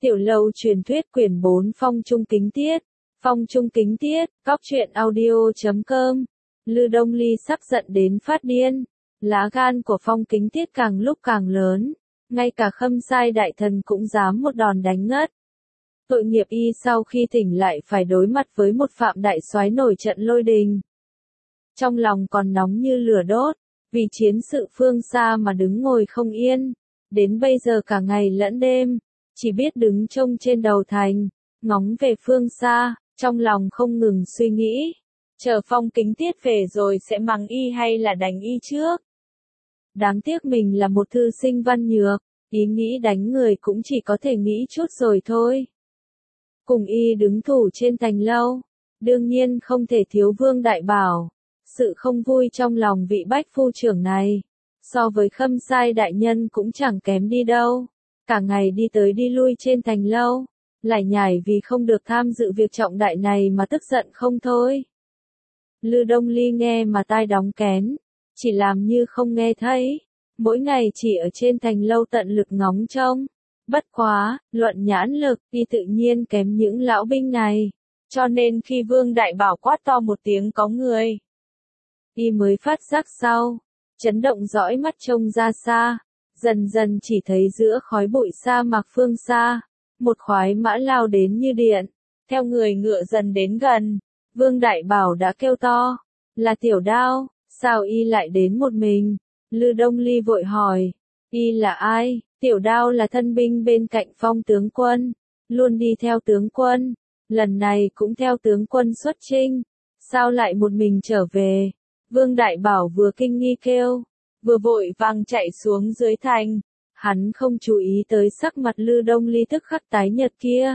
Tiểu lâu truyền thuyết quyển 4 Phong Trung Kính Tiết. Phong Trung Kính Tiết, Cóc truyện audio.com. Lư Đông Ly sắp giận đến phát điên. Lá gan của Phong Kính Tiết càng lúc càng lớn. Ngay cả Khâm Sai đại thần cũng dám một đòn đánh ngất. Tội nghiệp y sau khi tỉnh lại phải đối mặt với một Phạm đại soái nổi trận lôi đình. Trong lòng còn nóng như lửa đốt, vì chiến sự phương xa mà đứng ngồi không yên. Đến bây giờ cả ngày lẫn đêm, chỉ biết đứng trông trên đầu thành, ngóng về phương xa, trong lòng không ngừng suy nghĩ. Chờ Phong Kính Tiết về rồi sẽ mắng y hay là đánh y trước. Đáng tiếc mình là một thư sinh văn nhược, ý nghĩ đánh người cũng chỉ có thể nghĩ chút rồi thôi. Cùng y đứng thủ trên thành lâu, đương nhiên không thể thiếu Vương Đại Bảo. Sự không vui trong lòng vị bách phu trưởng này, so với Khâm Sai đại nhân cũng chẳng kém đi đâu. Cả ngày đi tới đi lui trên thành lâu, lải nhải vì không được tham dự việc trọng đại này mà tức giận không thôi. Lư Đông Ly nghe mà tai đóng kén, chỉ làm như không nghe thấy, mỗi ngày chỉ ở trên thành lâu tận lực ngóng trông. Bất quá, luận nhãn lực y tự nhiên kém những lão binh này, cho nên khi Vương Đại Bảo quát to một tiếng có người, y mới phát giác sau, chấn động dõi mắt trông ra xa, dần dần chỉ thấy giữa khói bụi sa mạc phương xa, một khoái mã lao đến như điện, theo người ngựa dần đến gần. Vương Đại Bảo đã kêu to, là Tiểu Đao, sao y lại đến một mình? Lư Đông Ly vội hỏi, y là ai? Tiểu Đao là thân binh bên cạnh Phong tướng quân, luôn đi theo tướng quân, lần này cũng theo tướng quân xuất chinh, sao lại một mình trở về? Vương Đại Bảo vừa kinh nghi kêu, vừa vội vàng chạy xuống dưới thành, hắn không chú ý tới sắc mặt Lư Đông Ly tức khắc tái nhợt kia.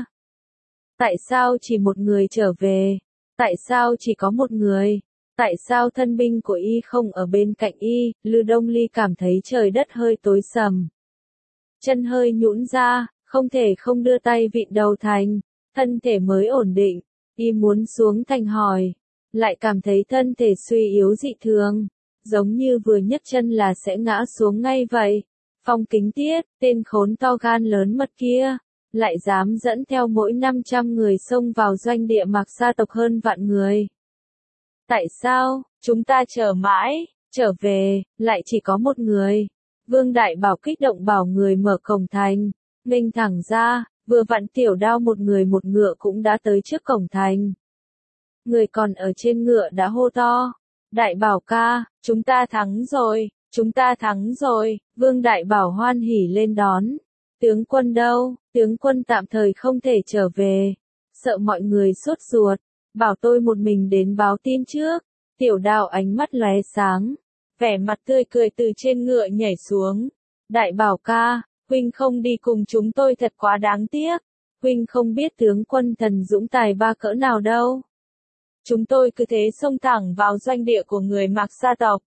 Tại sao chỉ một người trở về? Tại sao chỉ có một người? Tại sao thân binh của y không ở bên cạnh y? Lư Đông Ly cảm thấy trời đất hơi tối sầm. Chân hơi nhũn ra, không thể không đưa tay vịn đầu thành, thân thể mới ổn định, y muốn xuống thành hỏi, lại cảm thấy thân thể suy yếu dị thường, giống như vừa nhấc chân là sẽ ngã xuống ngay vậy. Phong Kính Tiết, tên khốn to gan lớn mật kia, lại dám dẫn theo mỗi 500 người xông vào doanh địa Mạc gia tộc hơn vạn người. Tại sao, chúng ta chờ mãi, trở về, lại chỉ có một người? Vương Đại Bảo kích động bảo người mở cổng thành, nghênh thẳng ra, vừa vặn Tiểu Đao một người một ngựa cũng đã tới trước cổng thành. Người còn ở trên ngựa đã hô to, Đại Bảo ca, chúng ta thắng rồi, chúng ta thắng rồi. Vương Đại Bảo hoan hỉ lên đón. Tướng quân đâu? Tướng quân tạm thời không thể trở về, sợ mọi người sốt ruột, bảo tôi một mình đến báo tin trước. Tiểu Đao ánh mắt lóe sáng, vẻ mặt tươi cười từ trên ngựa nhảy xuống. Đại Bảo ca, huynh không đi cùng chúng tôi thật quá đáng tiếc, huynh không biết tướng quân thần dũng tài ba cỡ nào đâu. Chúng tôi cứ thế xông thẳng vào doanh địa của người Mạc gia tộc.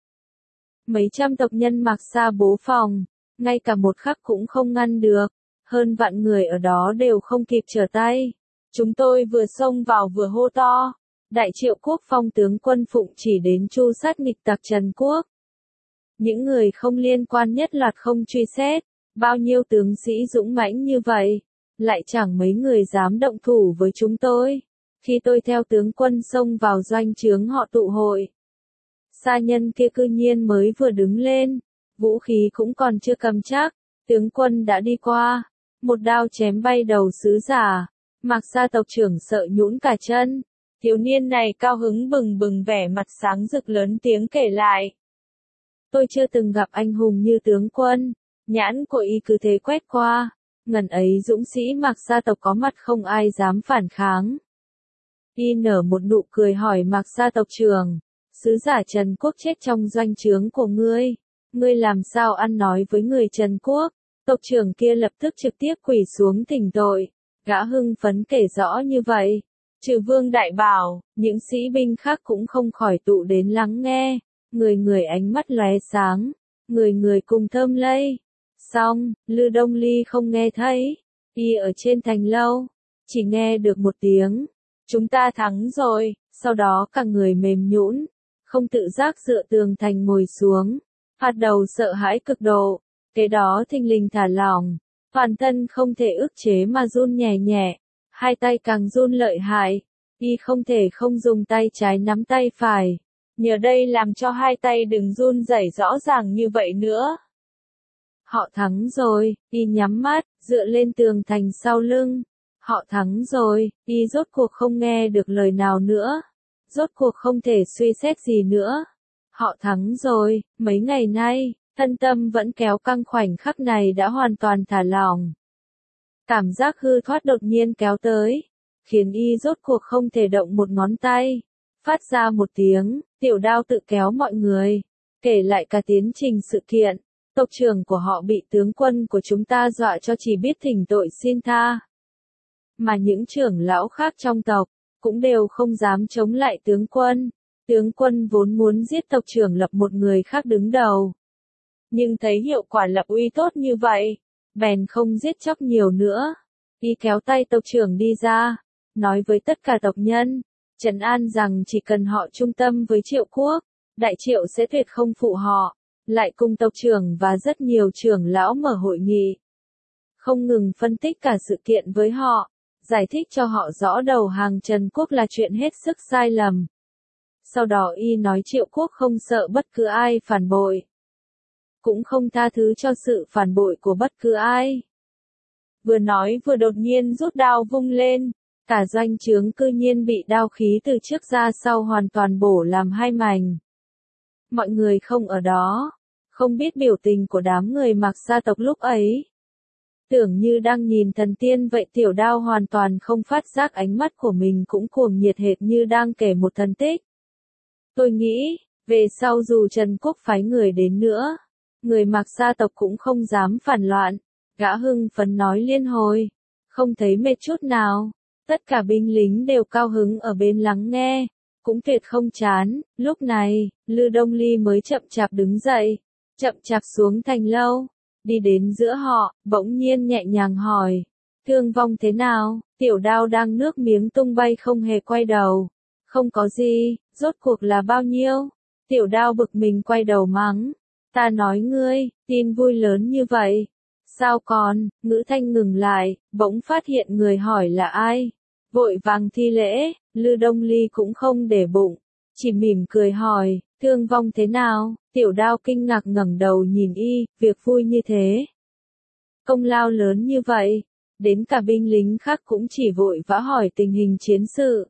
Mấy trăm tộc nhân Mạc gia bố phòng, ngay cả một khắc cũng không ngăn được, hơn vạn người ở đó đều không kịp trở tay. Chúng tôi vừa xông vào vừa hô to, Đại Triệu Quốc Phong tướng quân phụng chỉ đến tru sát nghịch tặc Trần Quốc. Những người không liên quan nhất loạt không truy xét, bao nhiêu tướng sĩ dũng mãnh như vậy, lại chẳng mấy người dám động thủ với chúng tôi. Khi tôi theo tướng quân xông vào doanh trướng họ tụ hội, sa nhân kia cư nhiên mới vừa đứng lên, vũ khí cũng còn chưa cầm chắc, tướng quân đã đi qua, một đao chém bay đầu sứ giả. Mạc gia tộc trưởng sợ nhũn cả chân. Thiếu niên này cao hứng bừng bừng vẻ mặt sáng rực lớn tiếng kể lại. Tôi chưa từng gặp anh hùng như tướng quân, nhãn của y cứ thế quét qua, ngần ấy dũng sĩ Mạc gia tộc có mặt không ai dám phản kháng. Y nở một nụ cười hỏi Mạc gia tộc trưởng, sứ giả Trần Quốc chết trong doanh trướng của ngươi làm sao ăn nói với người Trần Quốc? Tộc trưởng kia lập tức trực tiếp quỳ xuống thỉnh tội, gã hưng phấn kể rõ như vậy. Trừ Vương Đại Bảo, những sĩ binh khác cũng không khỏi tụ đến lắng nghe, người người ánh mắt lóe sáng, người người cùng thơm lây. Xong, Lư Đông Ly không nghe thấy, y ở trên thành lâu, chỉ nghe được một tiếng, chúng ta thắng rồi, sau đó cả người mềm nhũn, không tự giác dựa tường thành ngồi xuống, hạt đầu sợ hãi cực độ, kế đó thình lình thả lỏng, toàn thân không thể ức chế mà run nhẹ nhẹ, hai tay càng run lợi hại, y không thể không dùng tay trái nắm tay phải, nhờ đây làm cho hai tay đừng run rẩy rõ ràng như vậy nữa. Họ thắng rồi, y nhắm mắt, dựa lên tường thành sau lưng. Họ thắng rồi, y rốt cuộc không nghe được lời nào nữa. Rốt cuộc không thể suy xét gì nữa. Họ thắng rồi, mấy ngày nay, thân tâm vẫn kéo căng khoảnh khắc này đã hoàn toàn thả lỏng. Cảm giác hư thoát đột nhiên kéo tới, khiến y rốt cuộc không thể động một ngón tay. Phát ra một tiếng, Tiểu Đao tự kéo mọi người, kể lại cả tiến trình sự kiện. Tộc trưởng của họ bị tướng quân của chúng ta dọa cho chỉ biết thỉnh tội xin tha. Mà những trưởng lão khác trong tộc, cũng đều không dám chống lại tướng quân. Tướng quân vốn muốn giết tộc trưởng lập một người khác đứng đầu. Nhưng thấy hiệu quả lập uy tốt như vậy, bèn không giết chóc nhiều nữa. Y kéo tay tộc trưởng đi ra, nói với tất cả tộc nhân, trấn an rằng chỉ cần họ trung tâm với Triệu quốc, Đại Triệu sẽ tuyệt không phụ họ. Lại cùng tộc trưởng và rất nhiều trưởng lão mở hội nghị. Không ngừng phân tích cả sự kiện với họ, giải thích cho họ rõ đầu hàng Trần Quốc là chuyện hết sức sai lầm. Sau đó y nói Triệu quốc không sợ bất cứ ai phản bội. Cũng không tha thứ cho sự phản bội của bất cứ ai. Vừa nói vừa đột nhiên rút đao vung lên, cả doanh trướng cư nhiên bị đao khí từ trước ra sau hoàn toàn bổ làm hai mảnh. Mọi người không ở đó, không biết biểu tình của đám người Mạc gia tộc lúc ấy. Tưởng như đang nhìn thần tiên vậy. Tiểu Đao hoàn toàn không phát giác ánh mắt của mình cũng cuồng nhiệt hệt như đang kể một thần tích. Tôi nghĩ, về sau dù Trần Quốc phái người đến nữa, người Mạc gia tộc cũng không dám phản loạn. Gã hưng phấn nói liên hồi, không thấy mệt chút nào. Tất cả binh lính đều cao hứng ở bên lắng nghe, cũng tuyệt không chán. Lúc này, Lư Đông Ly mới chậm chạp đứng dậy, chậm chạp xuống thành lâu, đi đến giữa họ, bỗng nhiên nhẹ nhàng hỏi, thương vong thế nào? Tiểu Đao đang nước miếng tung bay không hề quay đầu. Không có gì, rốt cuộc là bao nhiêu? Tiểu Đao bực mình quay đầu mắng, ta nói ngươi, tin vui lớn như vậy. Sao còn? Ngữ thanh ngừng lại, bỗng phát hiện người hỏi là ai. Vội vàng thi lễ, Lư Đông Ly cũng không để bụng, chỉ mỉm cười hỏi, thương vong thế nào? Tiểu Đao kinh ngạc ngẩng đầu nhìn y, việc vui như thế. Công lao lớn như vậy, đến cả binh lính khác cũng chỉ vội vã hỏi tình hình chiến sự.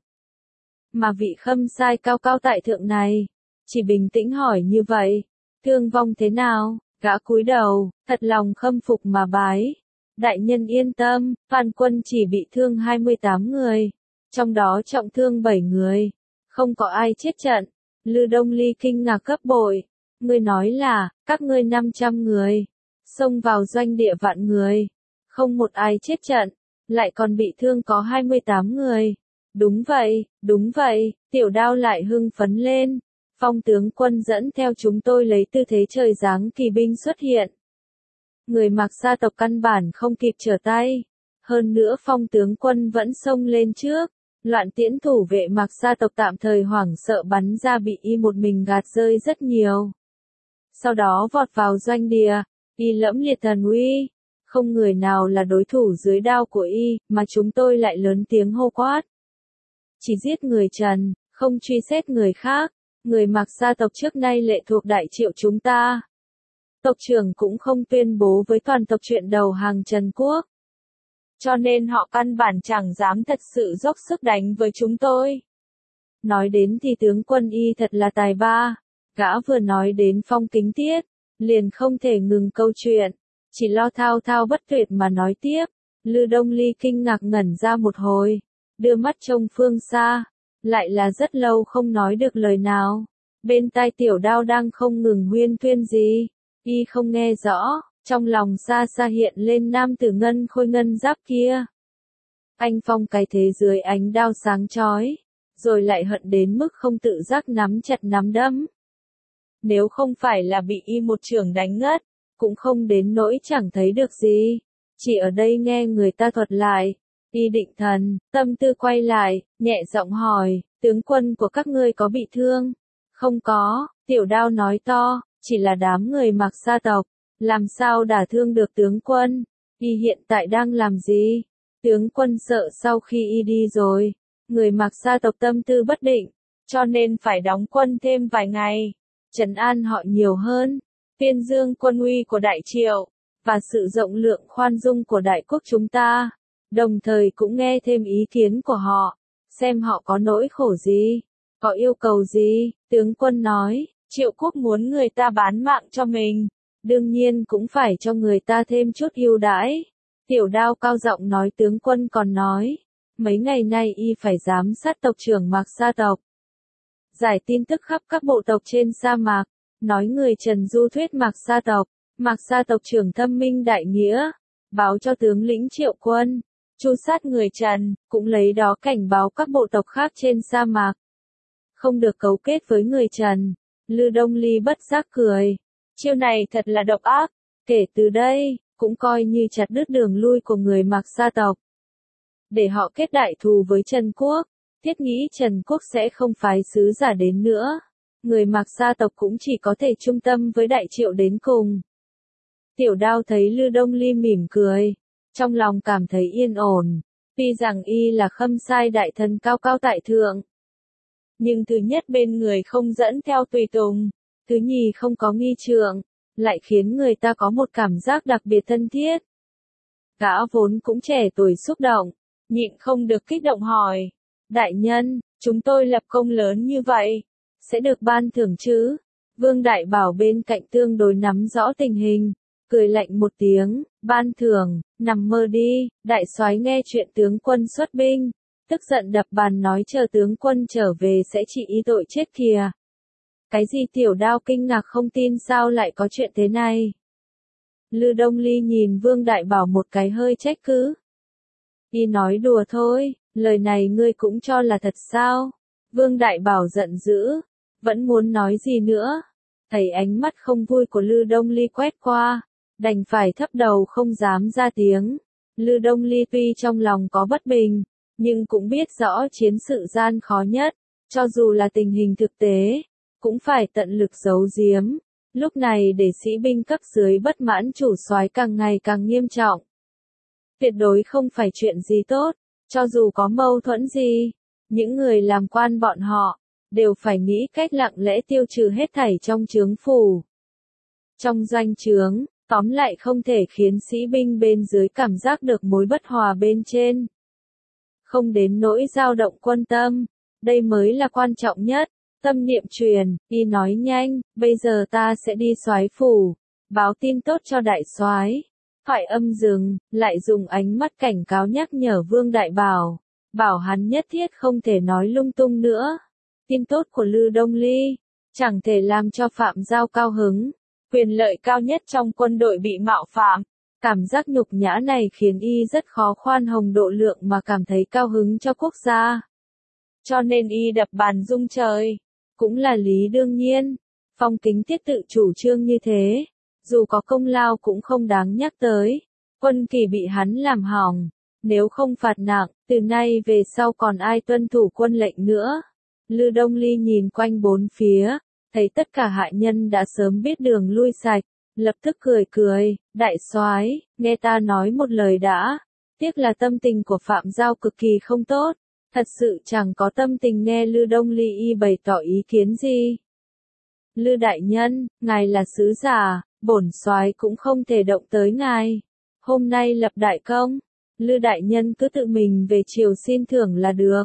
Mà vị khâm sai cao cao tại thượng này, chỉ bình tĩnh hỏi như vậy, thương vong thế nào? Gã cúi đầu, thật lòng khâm phục mà bái. Đại nhân yên tâm, Phan quân chỉ bị thương 28 người, trong đó trọng thương 7 người, không có ai chết trận. Lư Đông Ly kinh ngạc gấp bội, ngươi nói là, các ngươi 500 người, xông vào doanh địa vạn người, không một ai chết trận, lại còn bị thương có 28 người. Đúng vậy, Tiểu Đao lại hưng phấn lên. Phong tướng quân dẫn theo chúng tôi lấy tư thế trời giáng kỳ binh xuất hiện. Người Mạc gia tộc căn bản không kịp trở tay. Hơn nữa Phong tướng quân vẫn xông lên trước. Loạn tiễn thủ vệ Mạc gia tộc tạm thời hoảng sợ bắn ra bị y một mình gạt rơi rất nhiều. Sau đó vọt vào doanh địa, y lẫm liệt thần uy. Không người nào là đối thủ dưới đao của y, mà chúng tôi lại lớn tiếng hô quát. Chỉ giết người Trần, không truy xét người khác. Người Mạc gia tộc trước nay lệ thuộc Đại Triệu chúng ta. Tộc trưởng cũng không tuyên bố với toàn tộc chuyện đầu hàng Trần Quốc. Cho nên họ căn bản chẳng dám thật sự dốc sức đánh với chúng tôi. Nói đến thì tướng quân y thật là tài ba. Gã vừa nói đến Phong Kính Tiết, liền không thể ngừng câu chuyện, chỉ lo thao thao bất tuyệt mà nói tiếp. Lư Đông Ly kinh ngạc ngẩn ra một hồi, đưa mắt trông phương xa. Lại là rất lâu không nói được lời nào. Bên tai Tiểu Đao đang không ngừng huyên thuyên gì. Y không nghe rõ, trong lòng xa xa hiện lên nam tử ngân khôi ngân giáp kia. Anh Phong cái thế dưới ánh đao sáng chói, rồi lại hận đến mức không tự giác nắm chặt nắm đấm. Nếu không phải là bị y một chưởng đánh ngất, cũng không đến nỗi chẳng thấy được gì. Chỉ ở đây nghe người ta thuật lại. Y định thần, tâm tư quay lại, nhẹ giọng hỏi, tướng quân của các ngươi có bị thương? Không có, Tiểu Đao nói to, chỉ là đám người Mạc gia tộc, làm sao đả thương được tướng quân? Y hiện tại đang làm gì? Tướng quân sợ sau khi y đi rồi, người Mạc gia tộc tâm tư bất định, cho nên phải đóng quân thêm vài ngày, trấn an họ nhiều hơn, tuyên dương quân uy của Đại Triệu, và sự rộng lượng khoan dung của Đại quốc chúng ta, đồng thời cũng nghe thêm ý kiến của họ, xem họ có nỗi khổ gì, có yêu cầu gì. Tướng quân nói, Triệu quốc muốn người ta bán mạng cho mình, đương nhiên cũng phải cho người ta thêm chút ưu đãi. Tiểu Đao cao giọng nói, tướng quân còn nói, mấy ngày nay y phải giám sát tộc trưởng Mạc gia tộc, giải tin tức khắp các bộ tộc trên sa mạc, nói người Trần du thuyết Mạc gia tộc trưởng thâm minh đại nghĩa, báo cho tướng lĩnh Triệu quân, tru sát người Trần, cũng lấy đó cảnh báo các bộ tộc khác trên sa mạc, không được cấu kết với người Trần. Lư Đông Ly bất giác cười, chiêu này thật là độc ác, kể từ đây, cũng coi như chặt đứt đường lui của người Mạc gia tộc, để họ kết đại thù với Trần quốc. Thiết nghĩ Trần quốc sẽ không phái sứ giả đến nữa, người Mạc gia tộc cũng chỉ có thể trung tâm với Đại Triệu đến cùng. Tiểu Đao thấy Lư Đông Ly mỉm cười, trong lòng cảm thấy yên ổn, tuy rằng y là Khâm Sai đại thần cao cao tại thượng, nhưng thứ nhất bên người không dẫn theo tùy tùng, thứ nhì không có nghi trượng, lại khiến người ta có một cảm giác đặc biệt thân thiết. Gã vốn cũng trẻ tuổi xúc động, nhịn không được kích động hỏi, đại nhân, chúng tôi lập công lớn như vậy, sẽ được ban thưởng chứ? Vương Đại Bảo bên cạnh tương đối nắm rõ tình hình, cười lạnh một tiếng, ban thưởng, nằm mơ đi. Đại soái nghe chuyện tướng quân xuất binh, tức giận đập bàn nói, chờ tướng quân trở về sẽ trị y tội chết kìa. Cái gì? Tiểu Đao kinh ngạc không tin sao lại có chuyện thế này. Lư Đông Ly nhìn Vương Đại Bảo một cái hơi trách cứ. Y nói đùa thôi, lời này ngươi cũng cho là thật sao? Vương Đại Bảo giận dữ, vẫn muốn nói gì nữa. Thấy ánh mắt không vui của Lư Đông Ly quét qua, đành phải thấp đầu không dám ra tiếng. Lư Đông Ly tuy trong lòng có bất bình, nhưng cũng biết rõ chiến sự gian khó nhất, cho dù là tình hình thực tế, cũng phải tận lực giấu giếm. Lúc này để sĩ binh cấp dưới bất mãn chủ soái càng ngày càng nghiêm trọng, tuyệt đối không phải chuyện gì tốt, cho dù có mâu thuẫn gì, những người làm quan bọn họ đều phải nghĩ cách lặng lẽ tiêu trừ hết thảy trong trướng phủ. Trong doanh trướng, tóm lại không thể khiến sĩ binh bên dưới cảm giác được mối bất hòa bên trên. Không đến nỗi dao động quân tâm, đây mới là quan trọng nhất. Tâm niệm truyền, y nói nhanh, bây giờ ta sẽ đi soái phủ, báo tin tốt cho đại soái. Thoại âm dừng, lại dùng ánh mắt cảnh cáo nhắc nhở Vương Đại Bảo, bảo hắn nhất thiết không thể nói lung tung nữa. Tin tốt của Lư Đông Ly, chẳng thể làm cho Phạm Giao cao hứng, quyền lợi cao nhất trong quân đội bị mạo phạm. Cảm giác nhục nhã này khiến y rất khó khoan hồng độ lượng mà cảm thấy cao hứng cho quốc gia. Cho nên y đập bàn rung trời, cũng là lý đương nhiên. Phong Kính Tiết tự chủ trương như thế, dù có công lao cũng không đáng nhắc tới. Quân kỳ bị hắn làm hỏng, nếu không phạt nặng, từ nay về sau còn ai tuân thủ quân lệnh nữa. Lư Đông Ly nhìn quanh bốn phía, thấy tất cả hạ nhân đã sớm biết đường lui sạch, lập tức cười cười, đại soái, nghe ta nói một lời đã. Tiếc là tâm tình của Phạm Giao cực kỳ không tốt, thật sự chẳng có tâm tình nghe Lư Đông Ly y bày tỏ ý kiến gì. Lư đại nhân, ngài là sứ giả, bổn soái cũng không thể động tới ngài. Hôm nay lập đại công, Lư đại nhân cứ tự mình về triều xin thưởng là được.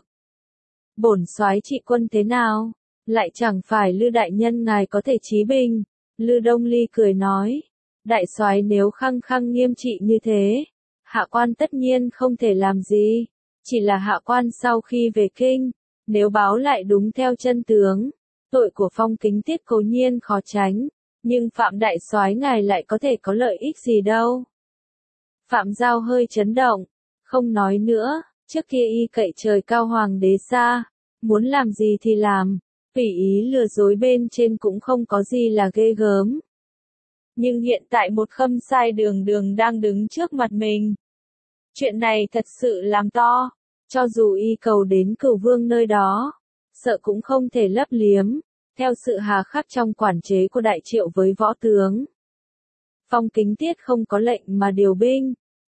Bổn soái trị quân thế nào, lại chẳng phải Lư đại nhân ngài có thể chí bình. Lư Đông Ly cười nói, đại soái nếu khăng khăng nghiêm trị như thế, hạ quan tất nhiên không thể làm gì, chỉ là hạ quan sau khi về kinh, nếu báo lại đúng theo chân tướng, tội của Phong Kính Tiết cố nhiên khó tránh, nhưng Phạm đại soái ngài lại có thể có lợi ích gì đâu. Phạm Giao hơi chấn động, không nói nữa, trước kia y cậy trời cao hoàng đế xa, muốn làm gì thì làm, tùy ý lừa dối bên trên cũng không có gì là ghê gớm. Nhưng hiện tại một Khâm Sai đường đường đang đứng trước mặt mình. Chuyện này thật sự làm to, cho dù y cầu đến Cửu Vương nơi đó, sợ cũng không thể lấp liếm, theo sự hà khắc trong quản chế của Đại Triệu với võ tướng. Phong Kính Tiết không có lệnh mà điều binh,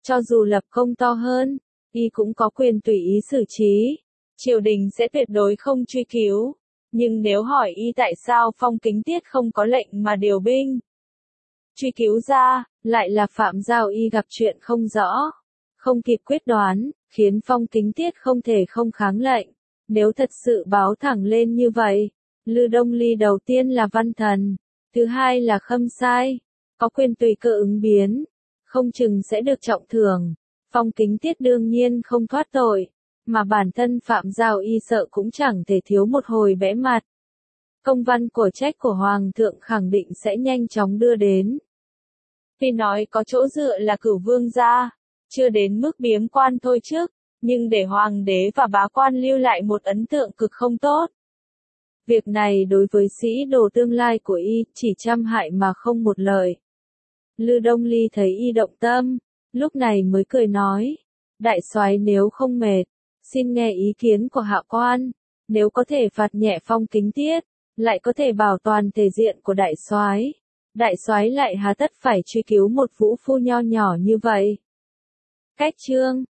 Cho dù lập công to hơn, y cũng có quyền tùy ý xử trí. Triều đình sẽ tuyệt đối không truy cứu. Nhưng nếu hỏi y tại sao Phong Kính Tiết không có lệnh mà điều binh truy cứu ra, lại là Phạm Giao y gặp chuyện không rõ, không kịp quyết đoán, khiến Phong Kính Tiết không thể không kháng lệnh. Nếu thật sự báo thẳng lên như vậy, Lư Đông Ly đầu tiên là văn thần, thứ hai là khâm sai, có quyền tùy cơ ứng biến, không chừng sẽ được trọng thưởng. Phong Kính Tiết đương nhiên không thoát tội, mà bản thân Phạm Giao y sợ cũng chẳng thể thiếu một hồi bẽ mặt. Công văn của trách của Hoàng thượng khẳng định sẽ nhanh chóng đưa đến. Tuy nói có chỗ dựa là Cửu Vương gia, chưa đến mức biếm quan thôi chứ, nhưng để Hoàng đế và bá quan lưu lại một ấn tượng cực không tốt. Việc này đối với sĩ đồ tương lai của y chỉ trăm hại mà không một lợi. Lư Đông Ly thấy y động tâm, lúc này mới cười nói, đại soái nếu không mệt, xin nghe ý kiến của hạ quan, nếu có thể phạt nhẹ Phong Kính Tiết, lại có thể bảo toàn thể diện của đại soái lại hà tất phải truy cứu một vũ phu nho nhỏ như vậy. Cách chương